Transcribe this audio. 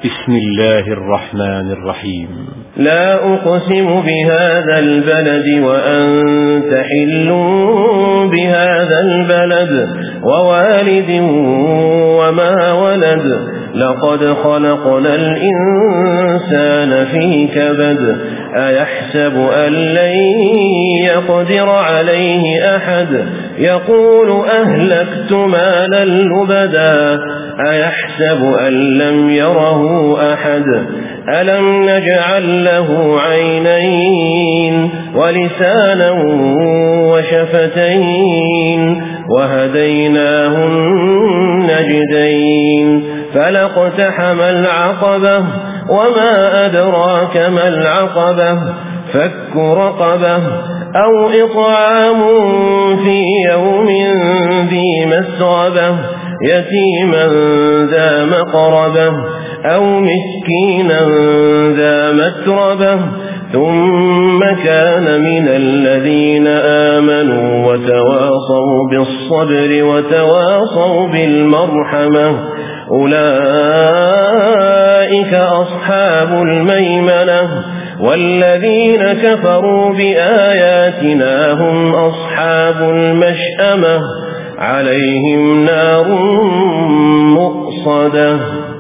بسم الله الرحمن الرحيم. لا أقسم بهذا البلد وأنت حل بهذا البلد ووالد وما ولد لقد خلقنا الإنسان في كبد أيحسب أن لن يقدر عليه أحد يقول أهلكت مالا لبدا أيحسب أن لم يره أحد ألم نجعل له عينين ولسانا وشفتين وهديناه النجدين فلاقتحم العقبة وما أدراك ما العقبة فك رقبة أو إطعام في يوم ذي مسغبة يتيما ذا مقربة أو مسكينا ذا متربة ثم كان من الذين آمنوا وتواصوا بالصبر وتواصوا بالمرحمة أولئك أصحاب الميمنة والذين كفروا بآياتنا هم أصحاب المشأمة عليهم نار مؤصدة.